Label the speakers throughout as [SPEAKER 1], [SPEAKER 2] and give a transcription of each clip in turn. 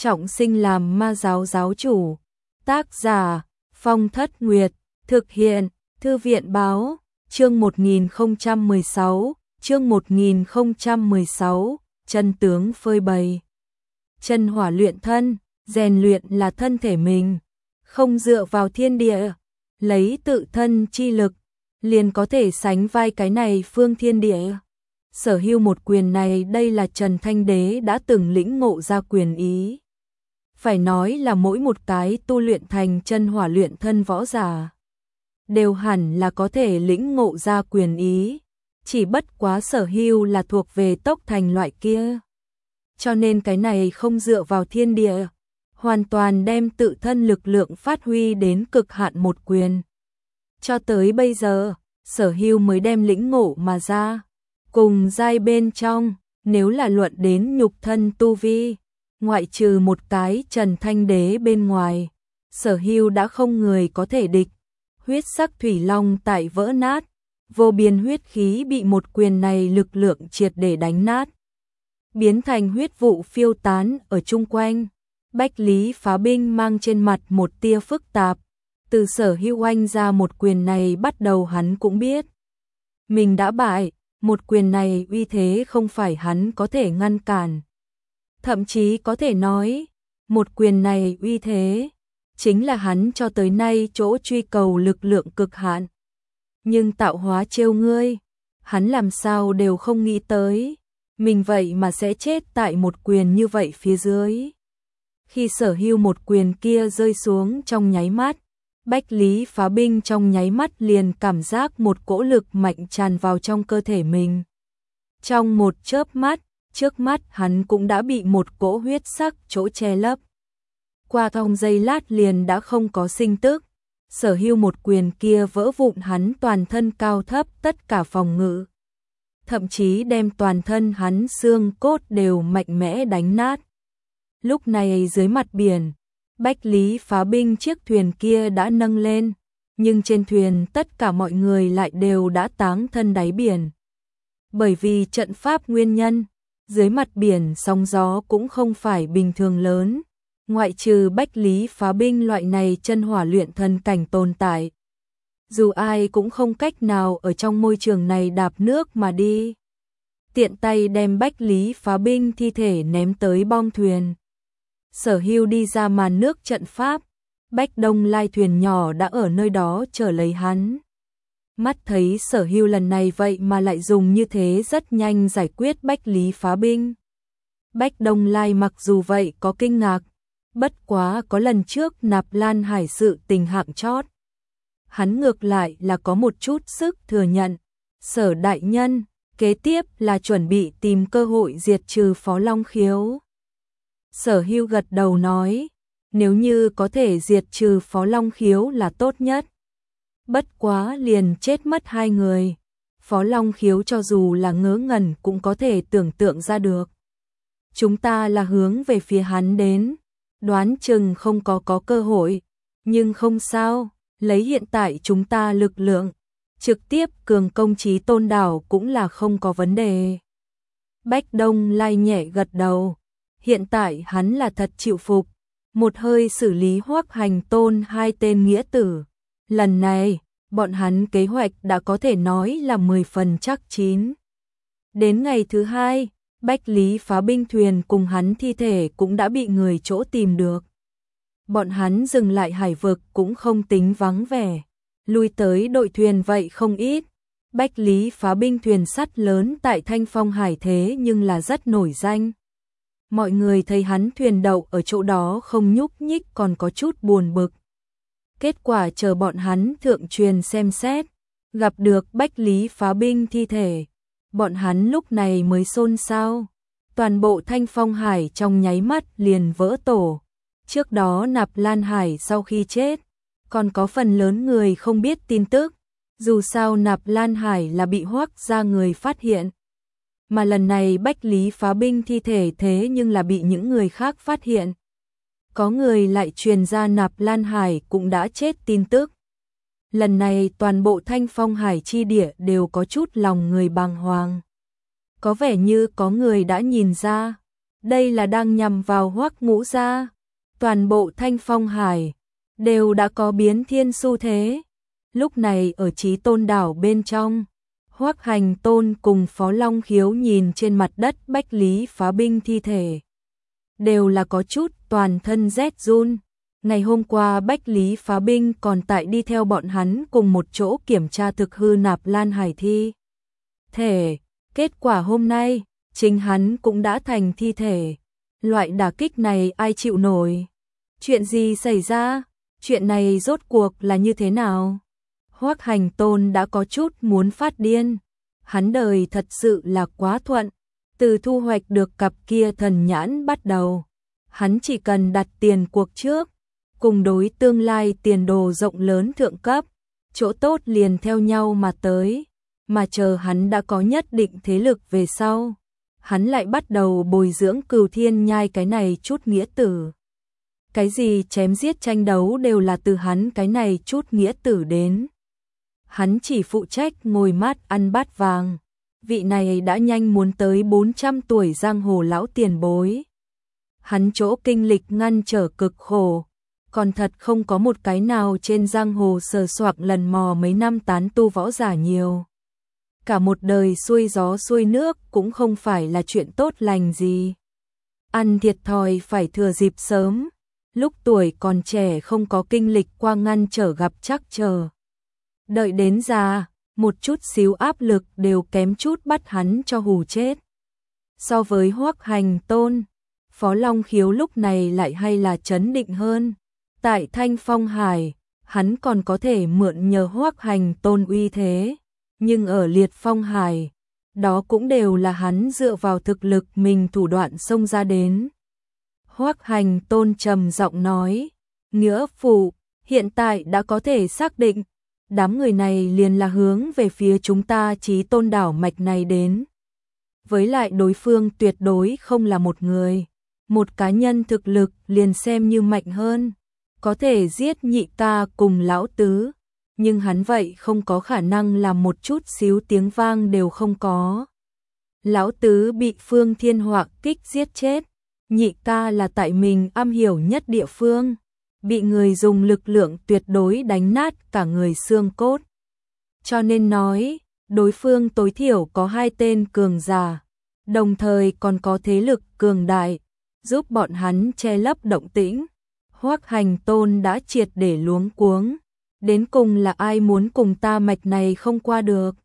[SPEAKER 1] trọng sinh làm ma giáo giáo chủ. Tác giả Phong Thất Nguyệt, thực hiện Thư viện Báo, chương 1016, chân tướng phơi bày. Chân hỏa luyện thân, rèn luyện là thân thể mình, không dựa vào thiên địa, lấy tự thân chi lực, liền có thể sánh vai cái này phương thiên địa. Sở hữu một quyền này, đây là Trần Thanh Đế đã từng lĩnh ngộ ra quyền ý. Phải nói là mỗi một cái tu luyện thành chân hỏa luyện thân võ giả đều hẳn là có thể lĩnh ngộ ra quyền ý, chỉ bất quá Sở hữu là thuộc về tốc thành loại kia. Cho nên cái này không dựa vào thiên địa, hoàn toàn đem tự thân lực lượng phát huy đến cực hạn một quyền. Cho tới bây giờ, Sở hữu mới đem lĩnh ngộ mà ra. Cùng giai bên trong, nếu là luận đến nhục thân tu vi, ngoại trừ một cái Trần Thanh Đế bên ngoài, Sở hữu đã không người có thể địch. Huyết sắc thủy long tại vỡ nát, vô biên huyết khí bị một quyền này lực lượng triệt để đánh nát, biến thành huyết vụ phiêu tán ở chung quanh. Bách Lý Phá Binh mang trên mặt một tia phức tạp, từ Sở hữu oanh ra một quyền này bắt đầu hắn cũng biết mình đã bại, một quyền này uy thế không phải hắn có thể ngăn cản. Thậm chí có thể nói, một quyền này uy thế chính là hắn cho tới nay chỗ truy cầu lực lượng cực hạn. Nhưng tạo hóa trêu ngươi, hắn làm sao đều không nghĩ tới, mình vậy mà sẽ chết tại một quyền như vậy phía dưới. Khi Sở hữu một quyền kia rơi xuống trong nháy mắt, Bách Lý Phá Binh trong nháy mắt liền cảm giác một cỗ lực mạnh tràn vào trong cơ thể mình. Trong một chớp mắt, trước mắt hắn cũng đã bị một cỗ huyết sắc chỗ che lấp. Qua trong giây lát liền đã không có sinh tức. Sở hữu một quyền kia vỡ vụn hắn toàn thân cao thấp tất cả phòng ngự, thậm chí đem toàn thân hắn xương cốt đều mạnh mẽ đánh nát. Lúc này dưới mặt biển, Bách Lý Phá Binh chiếc thuyền kia đã nâng lên, nhưng trên thuyền tất cả mọi người lại đều đã táng thân đáy biển. Bởi vì trận pháp nguyên nhân, dưới mặt biển sóng gió cũng không phải bình thường lớn, ngoại trừ Bách Lý Phá Binh loại này chân hỏa luyện thân cảnh tồn tại. Dù ai cũng không cách nào ở trong môi trường này đạp nước mà đi. Tiện tay đem Bách Lý Phá Binh thi thể ném tới bong thuyền. Sở hữu đi ra màn nước trận pháp, Bách Đông Lai thuyền nhỏ đã ở nơi đó chờ lấy hắn. Mắt thấy Sở hữu lần này vậy mà lại dùng như thế rất nhanh giải quyết Bách Lý Phá Binh. Bách Đông Lai mặc dù vậy có kinh ngạc, bất quá có lần trước Nạp Lan Hải sự tình hạng chót. Hắn ngược lại là có một chút sức thừa nhận. Sở đại nhân, kế tiếp là chuẩn bị tìm cơ hội diệt trừ Phó Long Khiếu. Sở hữu gật đầu nói, nếu như có thể diệt trừ Phó Long Khiếu là tốt nhất. Bất quá liền chết mất 2 người. Phó Long Khiếu cho dù là ngớ ngẩn cũng có thể tưởng tượng ra được. Chúng ta là hướng về phía hắn đến, đoán chừng không có cơ hội, nhưng không sao, lấy hiện tại chúng ta lực lượng, trực tiếp cường công Chí Tôn đảo cũng là không có vấn đề. Bách Đông Lai nhẹ gật đầu, hiện tại hắn là thật chịu phục, một hơi xử lý Hoắc Hành Tôn 2 tên nghĩa tử. Lần này, bọn hắn kế hoạch đã có thể nói là 10 phần chắc chín. Đến ngày thứ 2, Bách Lý Phá Binh thuyền cùng hắn thi thể cũng đã bị người chỗ tìm được. Bọn hắn dừng lại hải vực cũng không tính vắng vẻ, lui tới đội thuyền vậy không ít. Bách Lý Phá Binh thuyền sắt lớn tại Thanh Phong Hải thế nhưng là rất nổi danh. Mọi người thấy hắn thuyền đậu ở chỗ đó không nhúc nhích còn có chút buồn bực. Kết quả chờ bọn hắn thượng truyền xem xét, gặp được Bách Lý Phá Binh thi thể, bọn hắn lúc này mới xôn xao. Toàn bộ Thanh Phong Hải trong nháy mắt liền vỡ tổ. Trước đó Nạp Lan Hải sau khi chết, còn có phần lớn người không biết tin tức. Dù sao Nạp Lan Hải là bị Hoắc gia người phát hiện. Mà lần này Bách Lý Phá Binh thi thể thế nhưng là bị những người khác phát hiện. Có người lại truyền ra Nạp Lan Hải cũng đã chết tin tức. Lần này toàn bộ Thanh Phong Hải chi địa đều có chút lòng người bàng hoàng. Có vẻ như có người đã nhìn ra, đây là đang nhằm vào Hoắc Ngũ gia. Toàn bộ Thanh Phong Hải đều đã có biến thiên xu thế. Lúc này ở Chí Tôn đảo bên trong, Hoắc Hành Tôn cùng Phó Long Khiếu nhìn trên mặt đất Bách Lý Phá Binh thi thể, đều là có chút toàn thân rét run. Ngày hôm qua Bách Lý Phá Binh còn tại đi theo bọn hắn cùng một chỗ kiểm tra thực hư Nạp Lan Hải thi thể, kết quả hôm nay chính hắn cũng đã thành thi thể. Loại đả kích này ai chịu nổi? Chuyện gì xảy ra? Chuyện này rốt cuộc là như thế nào? Hoắc Hành Tôn đã có chút muốn phát điên. Hắn đời thật sự là quá thuận. Từ thu hoạch được cặp kia thần nhãn bắt đầu, hắn chỉ cần đặt tiền cuộc trước, cùng đối tương lai tiền đồ rộng lớn thượng cấp, chỗ tốt liền theo nhau mà tới. Mà chờ hắn đã có nhất định thế lực về sau, hắn lại bắt đầu bồi dưỡng Cửu Thiên Nhai cái này chút nghĩa tử. Cái gì chém giết tranh đấu đều là từ hắn cái này chút nghĩa tử đến. Hắn chỉ phụ trách ngồi mát ăn bát vàng. Vị này đã nhanh muốn tới 400 tuổi giang hồ lão tiền bối. Hắn chỗ kinh lịch ngăn trở cực khổ, còn thật không có một cái nào trên giang hồ sờ soạc lần mò mấy năm tán tu võ giả nhiều. Cả một đời xuôi gió xuôi nước cũng không phải là chuyện tốt lành gì. Ăn thiệt thòi phải thừa dịp sớm, lúc tuổi còn trẻ không có kinh lịch qua ngăn trở gặp trắc trở. Đợi đến già, một chút xíu áp lực đều kém chút bắt hắn cho hù chết. So với Hoắc Hành Tôn, Phó Long Khiếu lúc này lại hay là trấn định hơn. Tại Thanh Phong Hải, hắn còn có thể mượn nhờ Hoắc Hành Tôn uy thế, nhưng ở Liệt Phong Hải, đó cũng đều là hắn dựa vào thực lực mình thủ đoạn xông ra đến. Hoắc Hành Tôn trầm giọng nói, nghĩa phụ, hiện tại đã có thể xác định, đám người này liền là hướng về phía chúng ta Chí Tôn đảo mạch này đến. Với lại đối phương tuyệt đối không là một người, một cá nhân thực lực liền xem như mạnh hơn, có thể giết nhị ca cùng lão tứ, nhưng hắn vậy không có khả năng làm một chút xíu tiếng vang đều không có. Lão tứ bị Phương Thiên Họa kích giết chết, nhị ca là tại mình am hiểu nhất địa phương, bị người dùng lực lượng tuyệt đối đánh nát cả người xương cốt. Cho nên nói, đối phương tối thiểu có 2 tên cường giả, đồng thời còn có thế lực cường đại, giúp bọn hắn che lấp động tĩnh. Hoắc Hành Tôn đã triệt để luống cuống, đến cùng là ai muốn cùng ta mạch này không qua được.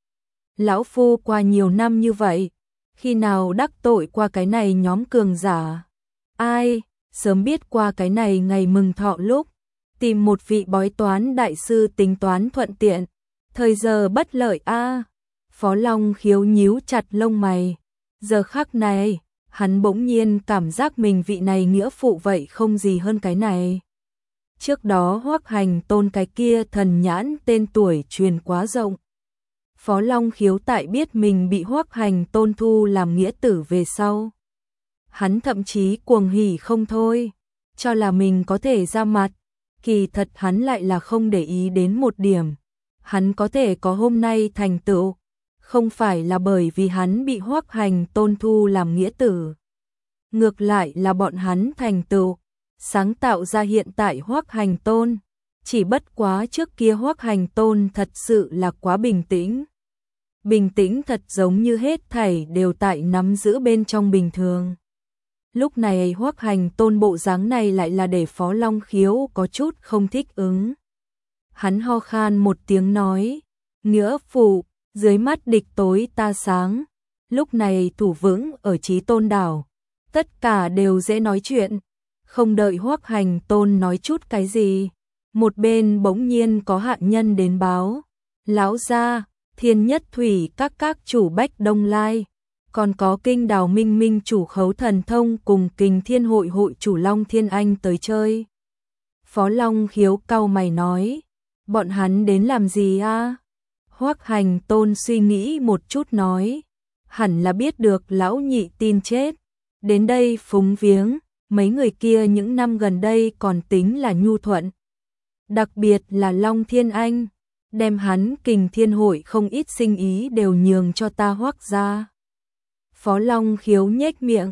[SPEAKER 1] Lão phu qua nhiều năm như vậy, khi nào đắc tội qua cái này nhóm cường giả? Ai, sớm biết qua cái này ngày mừng thọ lúc, tìm một vị bói toán đại sư tính toán thuận tiện, thời giờ bất lợi a. Phó Long Khiếu nhíu chặt lông mày, giờ khắc này, hắn bỗng nhiên cảm giác mình vị này nghĩa phụ vậy không gì hơn cái này. Trước đó Hoắc Hành Tôn cái kia thần nhãn tên tuổi truyền quá rộng. Phó Long Khiếu tại biết mình bị Hoắc Hành Tôn thu làm nghĩa tử về sau, hắn thậm chí cuồng hỉ không thôi, cho là mình có thể ra mặt, kỳ thật hắn lại là không để ý đến một điểm. Hắn có thể có hôm nay thành tựu, không phải là bởi vì hắn bị Hoắc Hành Tôn thu làm nghĩa tử. Ngược lại là bọn hắn thành tựu, sáng tạo ra hiện tại Hoắc Hành Tôn. Chỉ bất quá trước kia Hoắc Hành Tôn thật sự là quá bình tĩnh. Bình tĩnh thật giống như hết thảy đều tại nắm giữ bên trong bình thường. Lúc này Hoắc Hành Tôn bộ dáng này lại là để Phó Long Khiếu có chút không thích ứng. Hắn ho khan một tiếng nói, nghĩa phụ, dưới mắt địch tối ta sáng, lúc này thủ vững ở Chí Tôn đảo, tất cả đều dễ nói chuyện. Không đợi Hoắc Hành Tôn nói chút cái gì, một bên bỗng nhiên có hạ nhân đến báo, lão gia, Thiên Nhất Thủy các chủ Bách Đông Lai, còn có Kinh Đào Minh Minh chủ Khấu Thần Thông cùng Kình Thiên hội hội chủ Long Thiên Anh tới chơi. Phó Long Khiếu cau mày nói, bọn hắn đến làm gì a? Hoắc Hành Tôn suy nghĩ một chút nói, hẳn là biết được lão nhị tin chết, đến đây phúng viếng, mấy người kia những năm gần đây còn tính là nhu thuận. Đặc biệt là Long Thiên Anh, đem hắn Kình Thiên hội không ít sinh ý đều nhường cho ta Hoắc gia. Phó Long Khiếu nhếch miệng,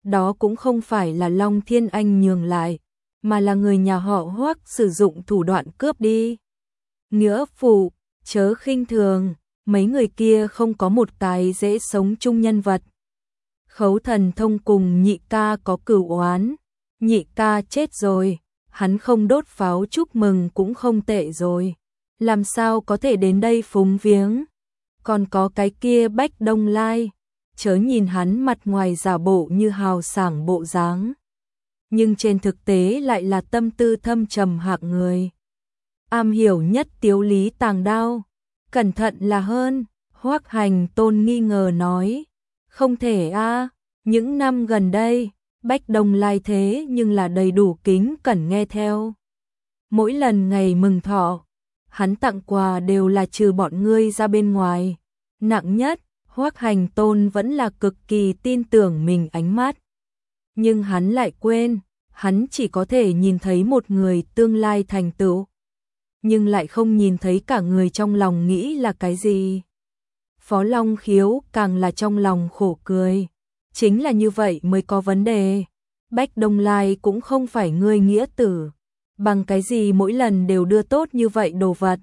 [SPEAKER 1] đó cũng không phải là Long Thiên Anh nhường lại, mà là người nhà họ Hoắc sử dụng thủ đoạn cướp đi. Nghĩa phụ, chớ khinh thường, mấy người kia không có một cái dễ sống chung nhân vật. Khấu Thần Thông cùng nhị ca có cửu oán, nhị ca chết rồi, hắn không đốt pháo chúc mừng cũng không tệ rồi, làm sao có thể đến đây phúng viếng. Còn có cái kia Bách Đông Lai, chớ nhìn hắn mặt ngoài giả bộ như hào sảng bộ dáng, nhưng trên thực tế lại là tâm tư thâm trầm hạng người. Am hiểu nhất tiếu lý tàng đao, cẩn thận là hơn. Hoắc Hành Tôn nghi ngờ nói, không thể a, những năm gần đây, Bách Đông Lai thế nhưng là đầy đủ kính cẩn nghe theo. Mỗi lần ngày mừng thọ, hắn tặng quà đều là trừ bọn ngươi ra bên ngoài. Nặng nhất, Hoắc Hành Tôn vẫn là cực kỳ tin tưởng mình ánh mắt. Nhưng hắn lại quên, hắn chỉ có thể nhìn thấy một người tương lai thành tựu, nhưng lại không nhìn thấy cả người trong lòng nghĩ là cái gì. Phó Long Khiếu càng là trong lòng khổ cười. Chính là như vậy mới có vấn đề. Bách Đông Lai cũng không phải ngươi nghĩa tử, bằng cái gì mỗi lần đều đưa tốt như vậy đồ vật.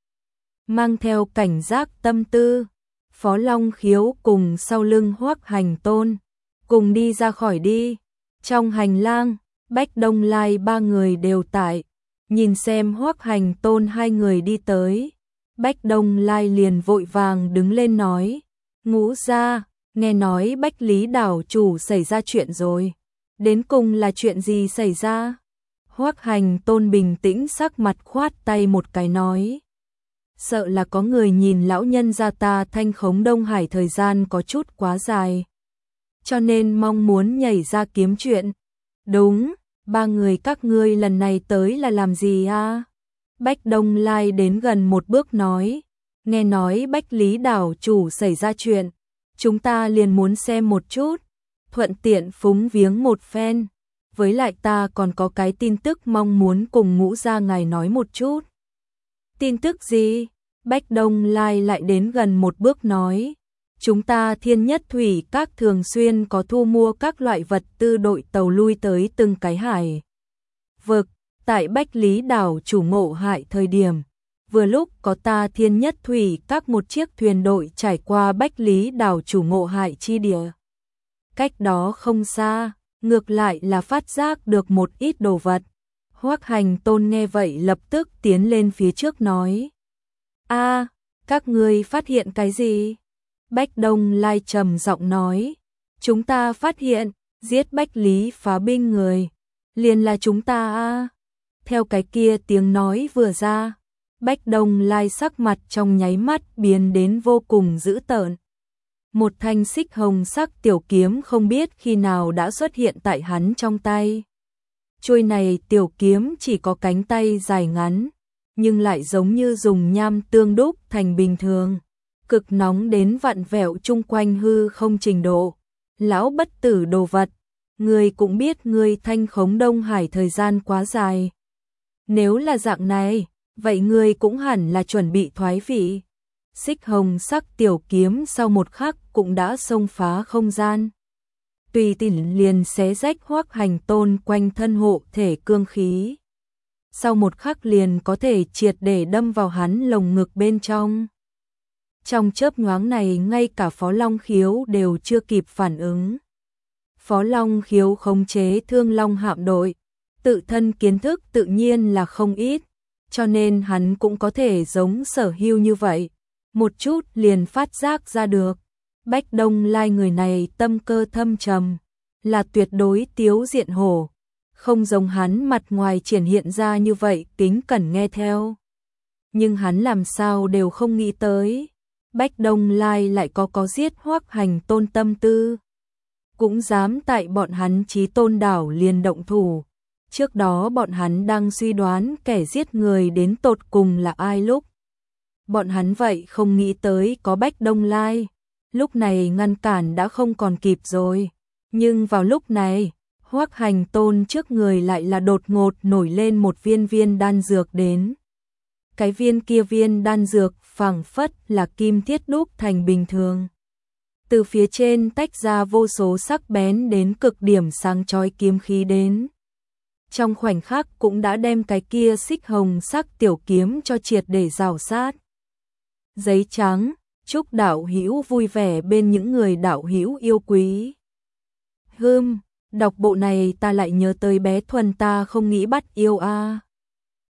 [SPEAKER 1] Mang theo cảnh giác tâm tư, Phó Long Khiếu cùng sau lưng Hoắc Hành Tôn, cùng đi ra khỏi đi. Trong hành lang, Bách Đông Lai ba người đều tại, nhìn xem Hoắc Hành Tôn hai người đi tới. Bách Đông Lai liền vội vàng đứng lên nói, Ngũ gia, nghe nói Bách Lý đảo chủ xảy ra chuyện rồi. Đến cùng là chuyện gì xảy ra? Hoắc Hành Tôn bình tĩnh sắc mặt khoát tay một cái nói, sợ là có người nhìn lão nhân gia ta thanh khống Đông Hải thời gian có chút quá dài, cho nên mong muốn nhảy ra kiếm chuyện. Đúng, ba người các ngươi lần này tới là làm gì a? Bách Đông Lai đến gần một bước nói, nghe nói Bách Lý đảo chủ xảy ra chuyện, chúng ta liền muốn xem một chút, thuận tiện phúng viếng một phen, với lại ta còn có cái tin tức mong muốn cùng Ngũ gia ngài nói một chút. Tin tức gì? Bách Đông Lai lại đến gần một bước nói, chúng ta Thiên Nhất Thủy Các thường xuyên có thu mua các loại vật tư đội tàu lui tới từng cái hải vực, tại Bách Lý đảo chủ ngộ hại thời điểm, vừa lúc có ta Thiên Nhất Thủy Các một chiếc thuyền đội trải qua Bách Lý đảo chủ ngộ hại chi địa. Cách đó không xa, ngược lại là phát giác được một ít đồ vật. Hoắc Hành Tôn nghe vậy lập tức tiến lên phía trước nói, a, các ngươi phát hiện cái gì? Bách Đông Lai trầm giọng nói, chúng ta phát hiện, giết Bách Lý phá binh người, liền là chúng ta a. Theo cái kia tiếng nói vừa ra, Bách Đông Lai sắc mặt trong nháy mắt biến đến vô cùng dữ tợn. Một thanh xích hồng sắc tiểu kiếm không biết khi nào đã xuất hiện tại hắn trong tay. Chuôi này tiểu kiếm chỉ có cánh tay dài ngắn, nhưng lại giống như dùng nham tương đúc thành bình thường, cực nóng đến vặn vẹo chung quanh hư không trình độ. Lão bất tử đồ vật, ngươi cũng biết ngươi thanh khống Đông Hải thời gian quá dài. Nếu là dạng này, vậy ngươi cũng hẳn là chuẩn bị thoái vị. Xích hồng sắc tiểu kiếm sau một khắc cũng đã xông phá không gian, tùy tiện liền xé rách Hoắc Hành Tôn quanh thân hộ thể cương khí. Sau một khắc liền có thể triệt để đâm vào hắn lồng ngực bên trong. Trong chớp nhoáng này ngay cả Phó Long Khiếu đều chưa kịp phản ứng. Phó Long Khiếu khống chế Thương Long hạm đội, tự thân kiến thức tự nhiên là không ít, cho nên hắn cũng có thể giống Sở Hưu như vậy, một chút liền phát giác ra được. Bách Đông Lai người này tâm cơ thâm trầm, là tuyệt đối tiếu diện hổ, không giống hắn mặt ngoài triển hiện ra như vậy kính cẩn nghe theo. Nhưng hắn làm sao đều không nghĩ tới, Bách Đông Lai lại có giết Hoắc Hành Tôn tâm tư, cũng dám tại bọn hắn Chí Tôn đảo liền động thủ. Trước đó bọn hắn đang suy đoán kẻ giết người đến tột cùng là ai lúc. Bọn hắn vậy không nghĩ tới có Bách Đông Lai, lúc này ngăn cản đã không còn kịp rồi. Nhưng vào lúc này, Hoắc Hành Tôn trước người lại là đột ngột nổi lên một viên đan dược đến. Cái viên kia viên đan dược phảng phất là kim thiết đúc thành bình thường. từ phía trên tách ra vô số sắc bén đến cực điểm sáng chói kiếm khí đến. Trong khoảnh khắc cũng đã đem cái kia xích hồng sắc tiểu kiếm cho triệt để rào sát. Giấy trắng, chúc đạo hữu vui vẻ bên những người đạo hữu yêu quý. Đọc bộ này ta lại nhớ tới bé Thuần ta không nghĩ bắt yêu a.